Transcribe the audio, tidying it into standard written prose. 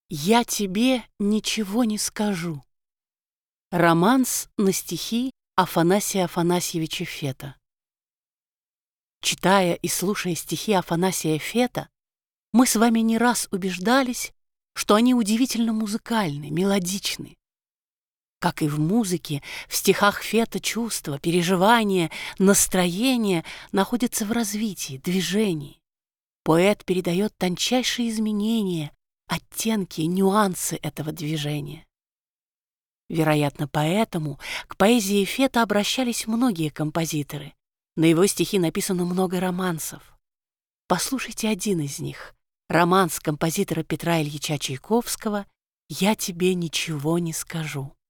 Я тебе ничего не скажу. Романс на стихи Афанасия Афанасьевича Фета. Читая и слушая стихи Афанасия Фета, мы с вами не раз убеждались, что они удивительно музыкальны, мелодичны. Как и в музыке, в стихах Фета чувства, переживания, настроения находятся в развитии, движении. Поэт передает тончайшие изменения, оттенки, нюансы этого движения. Вероятно, поэтому к поэзии Фета обращались многие композиторы. На его стихи написано много романсов. Послушайте один из них — романс композитора Петра Ильича Чайковского «Я тебе ничего не скажу».